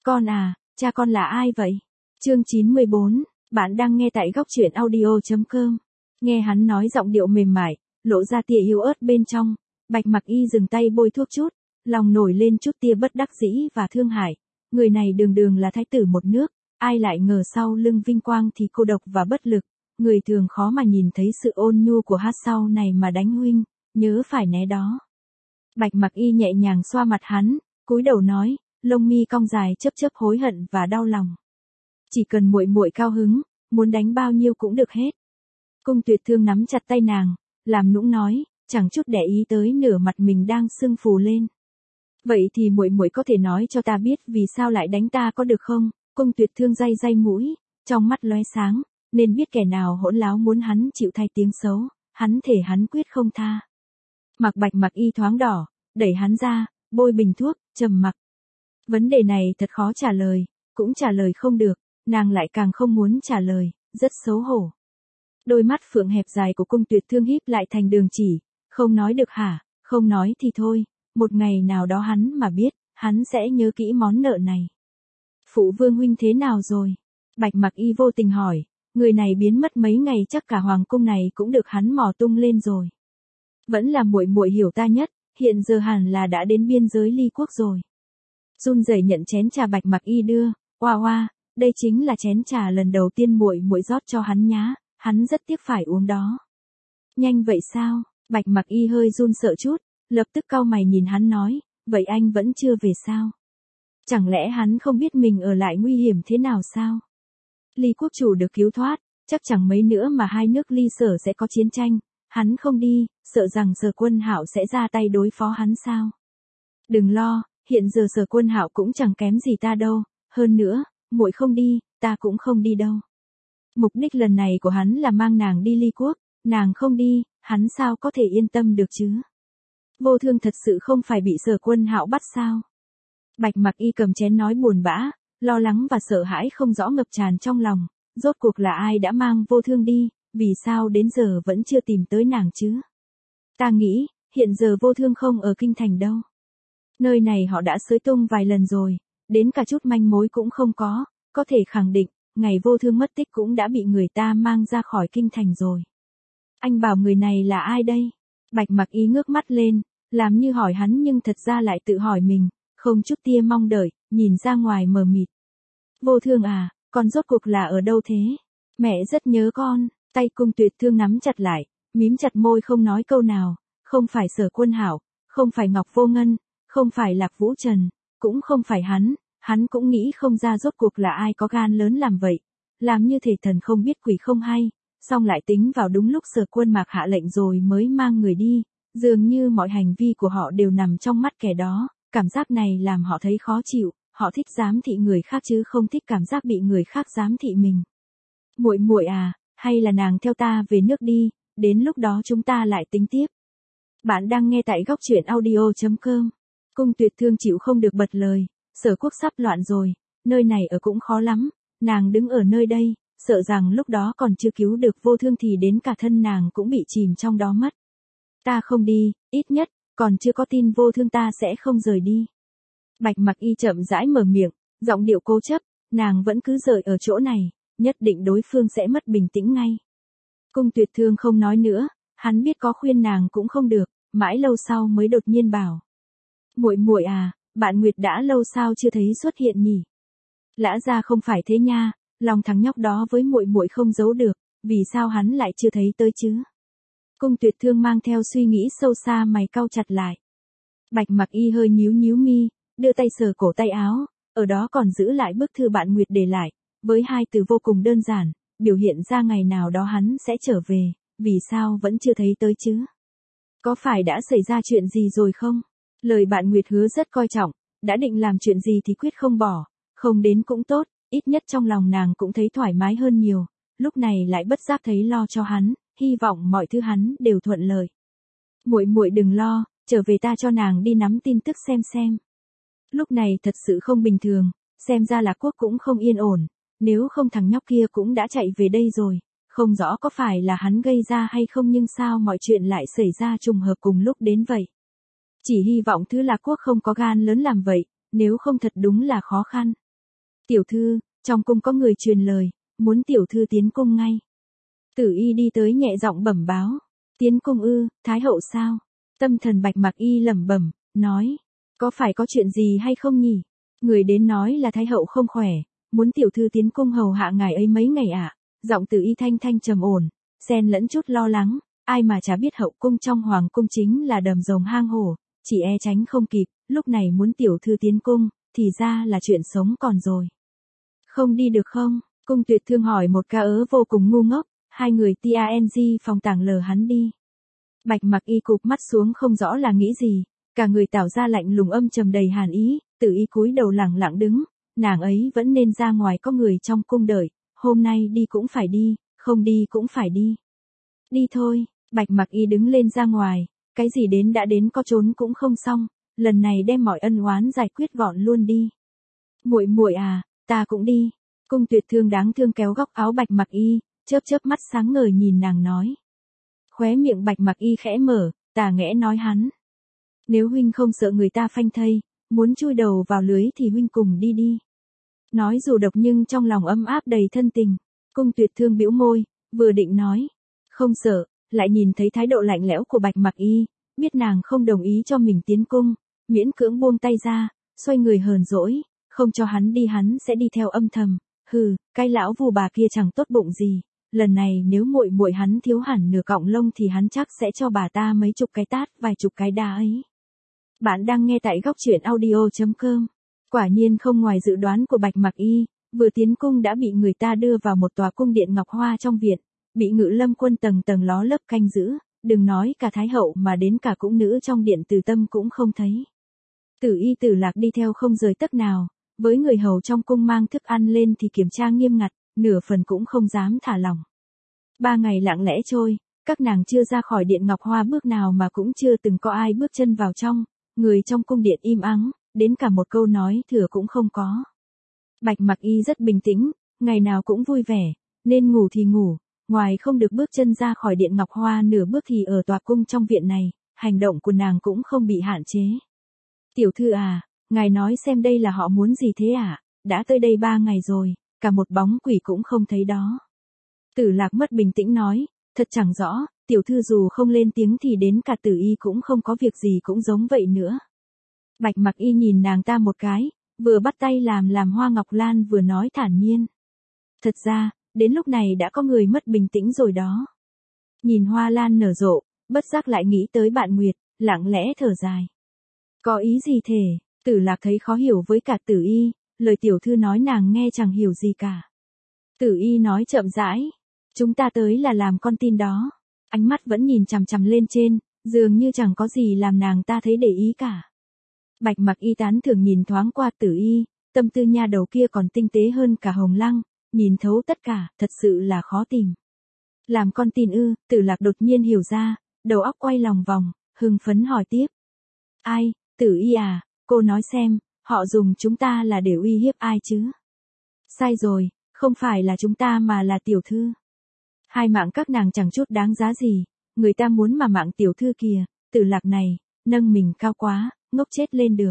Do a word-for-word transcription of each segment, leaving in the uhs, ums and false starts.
Con à, cha con là ai vậy? Chương chín mươi bốn, bạn đang nghe tại góc truyện audio.com. Nghe hắn nói giọng điệu mềm mại, lộ ra tia yếu ớt bên trong, Bạch Mặc Y dừng tay bôi thuốc chút, lòng nổi lên chút tia bất đắc dĩ và thương hại. Người này đường đường là thái tử một nước, ai lại ngờ sau lưng vinh quang thì cô độc và bất lực. Người thường khó mà nhìn thấy sự ôn nhu của hát sau này mà đánh huynh, nhớ phải né đó. Bạch Mặc Y nhẹ nhàng xoa mặt hắn, cúi đầu nói, lông mi cong dài chớp chớp hối hận và đau lòng. Chỉ cần muội muội cao hứng, muốn đánh bao nhiêu cũng được hết. Cung Tuyệt Thương nắm chặt tay nàng, làm nũng nói, chẳng chút để ý tới nửa mặt mình đang sưng phù lên. Vậy thì muội muội có thể nói cho ta biết vì sao lại đánh ta có được không? Cung Tuyệt Thương day day mũi, trong mắt lóe sáng, nên biết kẻ nào hỗn láo muốn hắn chịu thay tiếng xấu, hắn thể hắn quyết không tha. Mặc Bạch Mặc Y thoáng đỏ, đẩy hắn ra, bôi bình thuốc, trầm mặc. Vấn đề này thật khó trả lời, cũng trả lời không được, nàng lại càng không muốn trả lời, rất xấu hổ. Đôi mắt phượng hẹp dài của Cung Tuyệt Thương híp lại thành đường chỉ, không nói được hả, không nói thì thôi, một ngày nào đó hắn mà biết, hắn sẽ nhớ kỹ món nợ này. Phụ vương huynh thế nào rồi? Bạch Mặc Y vô tình hỏi, người này biến mất mấy ngày chắc cả hoàng cung này cũng được hắn mò tung lên rồi. Vẫn là muội muội hiểu ta nhất, hiện giờ hẳn là đã đến biên giới Ly quốc rồi. Run rẩy nhận chén trà Bạch Mặc Y đưa, oa oa, đây chính là chén trà lần đầu tiên muội muội rót cho hắn nhá, hắn rất tiếc phải uống đó. Nhanh vậy sao? Bạch Mặc Y hơi run sợ chút, lập tức cau mày nhìn hắn nói, vậy anh vẫn chưa về sao? Chẳng lẽ hắn không biết mình ở lại nguy hiểm thế nào sao? Ly quốc chủ được cứu thoát, chắc chẳng mấy nữa mà hai nước Ly Sở sẽ có chiến tranh, hắn không đi, sợ rằng Sở Quân Hạo sẽ ra tay đối phó hắn sao? Đừng lo, hiện giờ Sở Quân Hạo cũng chẳng kém gì ta đâu, hơn nữa, muội không đi, ta cũng không đi đâu. Mục đích lần này của hắn là mang nàng đi Ly quốc, nàng không đi, hắn sao có thể yên tâm được chứ? Vô Thương thật sự không phải bị Sở Quân Hạo bắt sao? Bạch Mặc Y cầm chén nói buồn bã, lo lắng và sợ hãi không rõ ngập tràn trong lòng, rốt cuộc là ai đã mang Vô Thương đi, vì sao đến giờ vẫn chưa tìm tới nàng chứ? Ta nghĩ, hiện giờ Vô Thương không ở kinh thành đâu. Nơi này họ đã xới tung vài lần rồi, đến cả chút manh mối cũng không có, có thể khẳng định, ngày Vô Thương mất tích cũng đã bị người ta mang ra khỏi kinh thành rồi. Anh bảo người này là ai đây? Bạch Mặc Y ngước mắt lên, làm như hỏi hắn nhưng thật ra lại tự hỏi mình, không chút tia mong đợi, nhìn ra ngoài mờ mịt. Vô Thương à, con rốt cuộc là ở đâu thế? Mẹ rất nhớ con, tay Cung Tuyệt Thương nắm chặt lại, mím chặt môi không nói câu nào, không phải Sở Quân Hạo, không phải Ngọc Vô Ngân, không phải Lạc Vũ Trần, cũng không phải hắn, hắn cũng nghĩ không ra rốt cuộc là ai có gan lớn làm vậy, làm như thể thần không biết quỷ không hay, xong lại tính vào đúng lúc Sở Quân Mạc hạ lệnh rồi mới mang người đi, dường như mọi hành vi của họ đều nằm trong mắt kẻ đó, cảm giác này làm họ thấy khó chịu, họ thích giám thị người khác chứ không thích cảm giác bị người khác giám thị mình. Muội muội à, hay là nàng theo ta về nước đi, đến lúc đó chúng ta lại tính tiếp. Bạn đang nghe tại góc truyện audio.com. Cung Tuyệt Thương chịu không được bật lời, Sở quốc sắp loạn rồi, nơi này ở cũng khó lắm, nàng đứng ở nơi đây, sợ rằng lúc đó còn chưa cứu được Vô Thương thì đến cả thân nàng cũng bị chìm trong đó mất. Ta không đi, ít nhất, còn chưa có tin Vô Thương ta sẽ không rời đi. Bạch Mặc Y chậm rãi mở miệng, giọng điệu cố chấp, nàng vẫn cứ rời ở chỗ này, nhất định đối phương sẽ mất bình tĩnh ngay. Cung Tuyệt Thương không nói nữa, hắn biết có khuyên nàng cũng không được, mãi lâu sau mới đột nhiên bảo. Muội muội à, bạn Nguyệt đã lâu sao chưa thấy xuất hiện nhỉ? Lã gia không phải thế nha, lòng thằng nhóc đó với muội muội không giấu được, vì sao hắn lại chưa thấy tới chứ? Cung Tuyệt Thương mang theo suy nghĩ sâu xa mày cau chặt lại. Bạch Mặc Y hơi nhíu nhíu mi, đưa tay sờ cổ tay áo, ở đó còn giữ lại bức thư bạn Nguyệt để lại, với hai từ vô cùng đơn giản, biểu hiện ra ngày nào đó hắn sẽ trở về, vì sao vẫn chưa thấy tới chứ? Có phải đã xảy ra chuyện gì rồi không? Lời bạn Nguyệt hứa rất coi trọng, đã định làm chuyện gì thì quyết không bỏ, không đến cũng tốt, ít nhất trong lòng nàng cũng thấy thoải mái hơn nhiều, lúc này lại bất giác thấy lo cho hắn, hy vọng mọi thứ hắn đều thuận lợi. Muội muội đừng lo, trở về ta cho nàng đi nắm tin tức xem xem. Lúc này thật sự không bình thường, xem ra là quốc cũng không yên ổn, nếu không thằng nhóc kia cũng đã chạy về đây rồi, không rõ có phải là hắn gây ra hay không nhưng sao mọi chuyện lại xảy ra trùng hợp cùng lúc đến vậy. Chỉ hy vọng thứ Lạc quốc không có gan lớn làm vậy, nếu không thật đúng là khó khăn. Tiểu thư, trong cung có người truyền lời, muốn tiểu thư tiến cung ngay. Tử Y đi tới nhẹ giọng bẩm báo. Tiến cung ư, Thái hậu sao? Tâm thần Bạch Mặc Y lẩm bẩm, nói. Có phải có chuyện gì hay không nhỉ? Người đến nói là Thái hậu không khỏe, muốn tiểu thư tiến cung hầu hạ ngài ấy mấy ngày ạ. À? Giọng Tử Y thanh thanh trầm ổn, xen lẫn chút lo lắng. Ai mà chả biết hậu cung trong hoàng cung chính là đầm rồng hang hổ, chỉ e tránh không kịp, lúc này muốn tiểu thư tiến cung, thì ra là chuyện sống còn rồi. Không đi được không? Cung Tuyệt Thương hỏi một ca ớ vô cùng ngu ngốc, hai người tang phòng tàng lờ hắn đi. Bạch Mặc Y cụp mắt xuống không rõ là nghĩ gì, cả người tỏ ra lạnh lùng âm trầm đầy hàn ý, Tử Y cúi đầu lẳng lặng đứng, nàng ấy vẫn nên ra ngoài có người trong cung đợi, hôm nay đi cũng phải đi, không đi cũng phải đi. Đi thôi, Bạch Mặc Y đứng lên ra ngoài, cái gì đến đã đến có trốn cũng không xong, lần này đem mọi ân oán giải quyết gọn luôn đi. Muội muội à, ta cũng đi. Cung Tuyệt Thương đáng thương kéo góc áo Bạch Mặc Y, chớp chớp mắt sáng ngời nhìn nàng nói. Khóe miệng Bạch Mặc Y khẽ mở, tà nghẽ nói hắn. Nếu huynh không sợ người ta phanh thây, muốn chui đầu vào lưới thì huynh cùng đi đi. Nói dù độc nhưng trong lòng ấm áp đầy thân tình. Cung Tuyệt Thương bĩu môi, vừa định nói. Không sợ, lại nhìn thấy thái độ lạnh lẽo của Bạch Mặc Y, biết nàng không đồng ý cho mình tiến cung, miễn cưỡng buông tay ra, xoay người hờn dỗi, không cho hắn đi hắn sẽ đi theo âm thầm. Hừ, cái lão vù bà kia chẳng tốt bụng gì, lần này nếu muội muội hắn thiếu hẳn nửa cọng lông thì hắn chắc sẽ cho bà ta mấy chục cái tát, vài chục cái đá ấy. Bạn đang nghe tại góc truyện audio chấm com. Quả nhiên không ngoài dự đoán của Bạch Mặc Y, vừa tiến cung đã bị người ta đưa vào một tòa cung điện ngọc hoa trong viện, bị Ngự Lâm quân tầng tầng ló lớp canh giữ, đừng nói cả thái hậu mà đến cả cung nữ trong điện Từ Tâm cũng không thấy. Tử Y Tử Lạc đi theo không rời tấc nào. Với người hầu trong cung mang thức ăn lên thì kiểm tra nghiêm ngặt, nửa phần cũng không dám thả lỏng. Ba ngày lặng lẽ trôi, các nàng chưa ra khỏi điện ngọc hoa bước nào mà cũng chưa từng có ai bước chân vào trong, người trong cung điện im ắng, đến cả một câu nói thừa cũng không có. Bạch Mặc Y rất bình tĩnh, ngày nào cũng vui vẻ, nên ngủ thì ngủ, ngoài không được bước chân ra khỏi điện ngọc hoa nửa bước thì ở tòa cung trong viện này, hành động của nàng cũng không bị hạn chế. Tiểu thư à, ngài nói xem đây là họ muốn gì thế à, đã tới đây ba ngày rồi, cả một bóng quỷ cũng không thấy đó. Tử Lạc mất bình tĩnh nói, thật chẳng rõ, tiểu thư dù không lên tiếng thì đến cả Tử Y cũng không có việc gì cũng giống vậy nữa. Bạch Mặc Y nhìn nàng ta một cái, vừa bắt tay làm làm Hoa Ngọc Lan vừa nói thản nhiên. Thật ra, đến lúc này đã có người mất bình tĩnh rồi đó. Nhìn hoa lan nở rộ, bất giác lại nghĩ tới bạn Nguyệt, lặng lẽ thở dài. Có ý gì thể? Tử Lạc thấy khó hiểu với cả Tử Y, lời tiểu thư nói nàng nghe chẳng hiểu gì cả. Tử Y nói chậm rãi, chúng ta tới là làm con tin đó. Ánh mắt vẫn nhìn chằm chằm lên trên, dường như chẳng có gì làm nàng ta thấy để ý cả. Bạch Mặc Y tán thưởng nhìn thoáng qua Tử Y, tâm tư nha đầu kia còn tinh tế hơn cả Hồng Lăng, nhìn thấu tất cả, thật sự là khó tìm. Làm con tin ư? Tử Lạc đột nhiên hiểu ra, đầu óc quay lòng vòng, hưng phấn hỏi tiếp. Ai, Tử Y à, cô nói xem, họ dùng chúng ta là để uy hiếp ai chứ? Sai rồi, không phải là chúng ta mà là tiểu thư. Hai mạng các nàng chẳng chút đáng giá gì, người ta muốn mà mạng tiểu thư kìa, Tử Lạc này, nâng mình cao quá, ngốc chết lên được.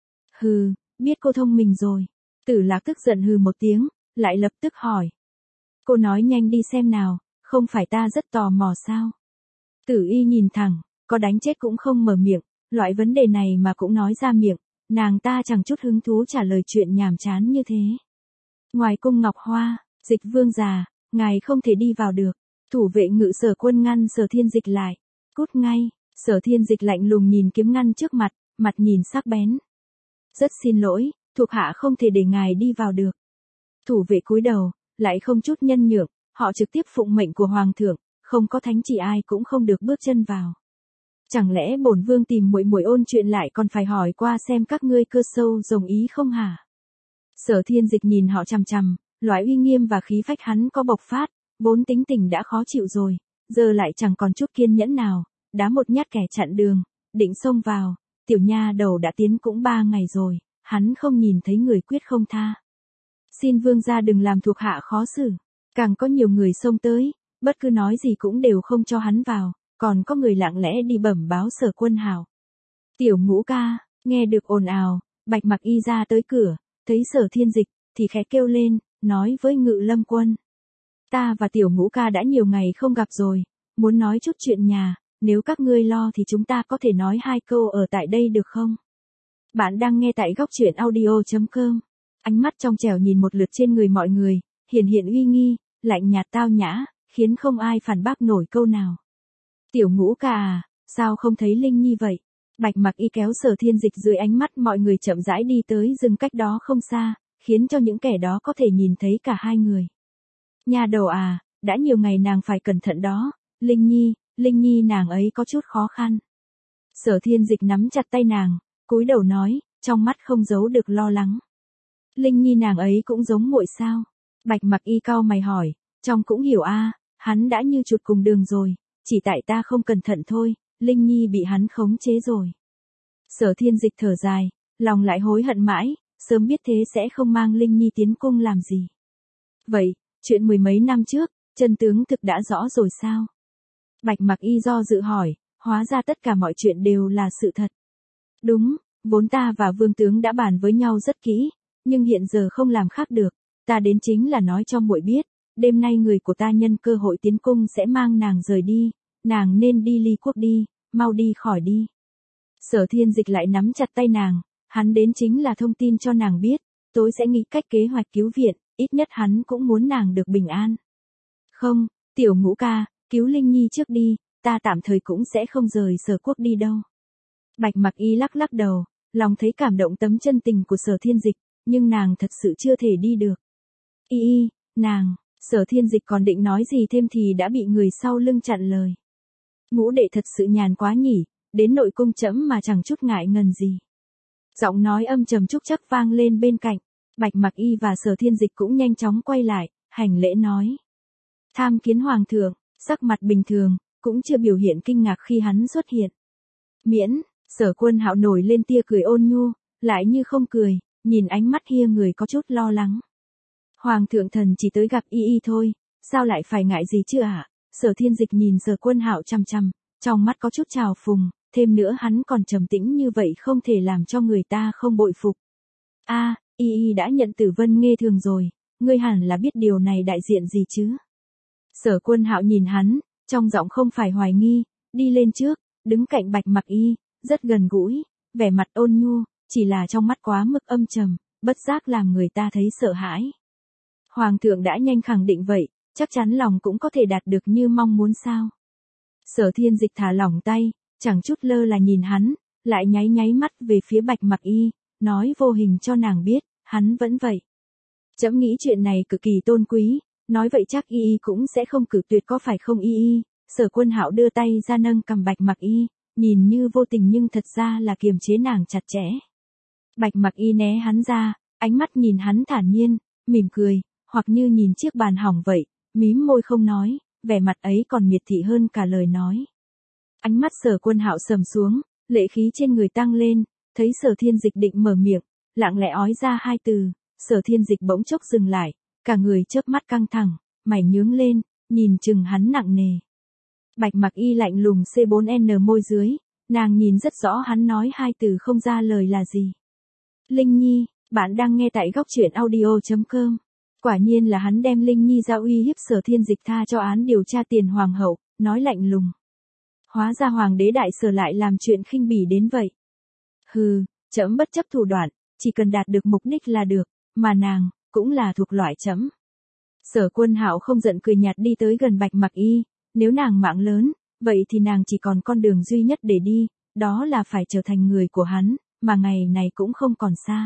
Hừ, biết cô thông minh rồi. Tử Lạc tức giận hừ một tiếng, lại lập tức hỏi. Cô nói nhanh đi xem nào, không phải ta rất tò mò sao? Tử Y nhìn thẳng, có đánh chết cũng không mở miệng, loại vấn đề này mà cũng nói ra miệng, nàng ta chẳng chút hứng thú trả lời chuyện nhàm chán như thế. Ngoài cung Ngọc Hoa, Dịch Vương già, ngài không thể đi vào được. Thủ vệ Ngự Sở Quân ngăn Sở Thiên Dịch lại. Cút ngay. Sở Thiên Dịch lạnh lùng nhìn kiếm ngăn trước mặt, mặt nhìn sắc bén. Rất xin lỗi, thuộc hạ không thể để ngài đi vào được. Thủ vệ cúi đầu, lại không chút nhân nhượng, họ trực tiếp phụng mệnh của hoàng thượng, không có thánh chỉ ai cũng không được bước chân vào. Chẳng lẽ bổn vương tìm muội muội ôn chuyện lại còn phải hỏi qua xem các ngươi cơ sâu đồng ý không hả? Sở Thiên Dịch nhìn họ chằm chằm, loại uy nghiêm và khí phách hắn có bộc phát, vốn tính tình đã khó chịu rồi, giờ lại chẳng còn chút kiên nhẫn nào, đá một nhát kẻ chặn đường, định xông vào, tiểu nha đầu đã tiến cũng ba ngày rồi, hắn không nhìn thấy người quyết không tha. Xin vương gia đừng làm thuộc hạ khó xử, càng có nhiều người xông tới, bất cứ nói gì cũng đều không cho hắn vào, còn có người lặng lẽ đi bẩm báo Sở Quân Hào. Tiểu Ngũ ca, nghe được ồn ào, Bạch Mặc Y ra tới cửa, thấy Sở Thiên Dịch, thì khẽ kêu lên, nói với Ngự Lâm Quân. Ta và Tiểu Ngũ ca đã nhiều ngày không gặp rồi, muốn nói chút chuyện nhà, nếu các ngươi lo thì chúng ta có thể nói hai câu ở tại đây được không? Bạn đang nghe tại góc truyện audio chấm com. Ánh mắt trong trẻo nhìn một lượt trên người mọi người, hiển hiện uy nghi, lạnh nhạt tao nhã, khiến không ai phản bác nổi câu nào. Tiểu Ngũ ca à, sao không thấy Linh Nhi vậy? Bạch Mặc Y kéo Sở Thiên Dịch dưới ánh mắt mọi người chậm rãi đi tới rừng cách đó không xa, khiến cho những kẻ đó có thể nhìn thấy cả hai người. Nha đầu à, đã nhiều ngày nàng phải cẩn thận đó, Linh Nhi, Linh Nhi nàng ấy có chút khó khăn. Sở Thiên Dịch nắm chặt tay nàng, cúi đầu nói, trong mắt không giấu được lo lắng. Linh Nhi nàng ấy cũng giống muội sao? Bạch Mặc Y cau mày hỏi, trong cũng hiểu a, hắn đã như chuột cùng đường rồi, chỉ tại ta không cẩn thận thôi, Linh Nhi bị hắn khống chế rồi. Sở Thiên Dịch thở dài, lòng lại hối hận mãi, sớm biết thế sẽ không mang Linh Nhi tiến cung làm gì. Vậy, chuyện mười mấy năm trước, chân tướng thực đã rõ rồi sao? Bạch Mặc Y do dự hỏi, hóa ra tất cả mọi chuyện đều là sự thật. Đúng, vốn ta và vương tướng đã bàn với nhau rất kỹ, nhưng hiện giờ không làm khác được, ta đến chính là nói cho muội biết, đêm nay người của ta nhân cơ hội tiến cung sẽ mang nàng rời đi, nàng nên đi ly quốc đi, mau đi khỏi đi. Sở Thiên Dịch lại nắm chặt tay nàng, hắn đến chính là thông tin cho nàng biết, tối sẽ nghĩ cách kế hoạch cứu viện, ít nhất hắn cũng muốn nàng được bình an. Không, Tiểu Ngũ ca, cứu Linh Nhi trước đi, ta tạm thời cũng sẽ không rời Sở quốc đi đâu. Bạch Mặc Y lắc lắc đầu, lòng thấy cảm động tấm chân tình của Sở Thiên Dịch, nhưng nàng thật sự chưa thể đi được. Y y, nàng, Sở Thiên Dịch còn định nói gì thêm thì đã bị người sau lưng chặn lời. Ngũ đệ thật sự nhàn quá nhỉ, đến nội cung trẫm mà chẳng chút ngại ngần gì. Giọng nói âm trầm trúc chắc vang lên bên cạnh, Bạch Mặc Y và Sở Thiên Dịch cũng nhanh chóng quay lại, hành lễ nói. Tham kiến hoàng thượng, sắc mặt bình thường, cũng chưa biểu hiện kinh ngạc khi hắn xuất hiện. Miễn, Sở Quân Hạo nổi lên tia cười ôn nhu, lại như không cười, nhìn ánh mắt hia người có chút lo lắng. Hoàng thượng thần chỉ tới gặp y y thôi, sao lại phải ngại gì chứ ạ? À? Sở Thiên Dịch nhìn Sở Quân Hạo chằm chằm, trong mắt có chút trào phùng, thêm nữa hắn còn trầm tĩnh như vậy không thể làm cho người ta không bội phục. A, à, y y đã nhận Tử Vân Nghê thường rồi, ngươi hẳn là biết điều này đại diện gì chứ? Sở Quân Hạo nhìn hắn, trong giọng không phải hoài nghi, đi lên trước, đứng cạnh Bạch Mặc Y, rất gần gũi, vẻ mặt ôn nhu, chỉ là trong mắt quá mức âm trầm, bất giác làm người ta thấy sợ hãi. Hoàng thượng đã nhanh khẳng định vậy, chắc chắn lòng cũng có thể đạt được như mong muốn sao? Sở Thiên Dịch thả lỏng tay, chẳng chút lơ là nhìn hắn, lại nháy nháy mắt về phía Bạch Mặc Y, nói vô hình cho nàng biết, hắn vẫn vậy. Trẫm nghĩ chuyện này cực kỳ tôn quý, nói vậy chắc y y cũng sẽ không cử tuyệt có phải không y y? Sở Quân Hạo đưa tay ra nâng cầm Bạch Mặc Y, nhìn như vô tình nhưng thật ra là kiềm chế nàng chặt chẽ. Bạch Mặc Y né hắn ra, ánh mắt nhìn hắn thản nhiên, mỉm cười, hoặc như nhìn chiếc bàn hỏng vậy, mím môi không nói, vẻ mặt ấy còn miệt thị hơn cả lời nói. Ánh mắt Sở Quân Hạo sầm xuống, lệ khí trên người tăng lên, thấy Sở Thiên Dịch định mở miệng, lặng lẽ ói ra hai từ, Sở Thiên Dịch bỗng chốc dừng lại, cả người chớp mắt căng thẳng, mày nhướng lên, nhìn chừng hắn nặng nề. Bạch Mặc Y lạnh lùng xê bốn en môi dưới, nàng nhìn rất rõ hắn nói hai từ không ra lời là gì. Linh Nhi, bạn đang nghe tại góc truyện audio chấm com. Quả nhiên là hắn đem Linh Nhi ra uy hiếp Sở Thiên Dịch tha cho án điều tra tiền hoàng hậu, nói lạnh lùng. Hóa ra hoàng đế đại Sở lại làm chuyện khinh bỉ đến vậy. Hừ, trẫm bất chấp thủ đoạn, chỉ cần đạt được mục đích là được, mà nàng, cũng là thuộc loại trẫm. Sở Quân Hạo không giận cười nhạt đi tới gần Bạch Mặc Y, nếu nàng mạng lớn, vậy thì nàng chỉ còn con đường duy nhất để đi, đó là phải trở thành người của hắn, mà ngày này cũng không còn xa.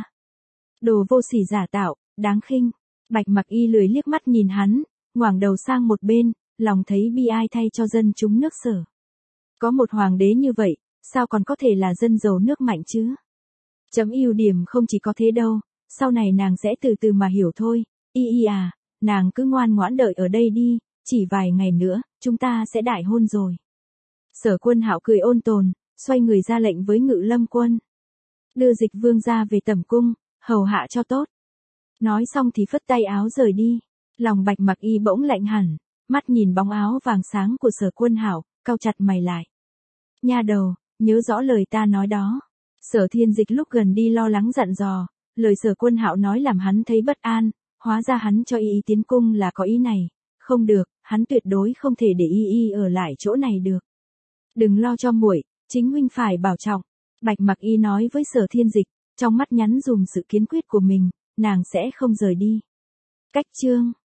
Đồ vô sỉ giả tạo, đáng khinh. Bạch Mặc Y lười liếc mắt nhìn hắn, ngoảnh đầu sang một bên, lòng thấy bi ai thay cho dân chúng nước Sở. Có một hoàng đế như vậy, sao còn có thể là dân giàu nước mạnh chứ? Chấm ưu điểm không chỉ có thế đâu, sau này nàng sẽ từ từ mà hiểu thôi. Y y à, nàng cứ ngoan ngoãn đợi ở đây đi, chỉ vài ngày nữa, chúng ta sẽ đại hôn rồi. Sở Quân Hạo cười ôn tồn, xoay người ra lệnh với Ngự Lâm Quân. Đưa Dịch Vương ra về tẩm cung, hầu hạ cho tốt. Nói xong thì phất tay áo rời đi. Lòng Bạch Mặc Y bỗng lạnh hẳn, mắt nhìn bóng áo vàng sáng của Sở Quân Hạo, cau chặt mày lại. Nha đầu, nhớ rõ lời ta nói đó. Sở Thiên Dịch lúc gần đi lo lắng dặn dò, Lời Sở Quân Hạo nói làm hắn thấy bất an, hóa ra hắn cho y y tiến cung là có ý này. Không được, hắn tuyệt đối không thể để y y ở lại chỗ này được. Đừng lo cho muội, chính huynh phải bảo trọng. Bạch Mặc Y nói với Sở Thiên Dịch, trong mắt nhắn dùm sự kiên quyết của mình, nàng sẽ không rời đi. Cách chương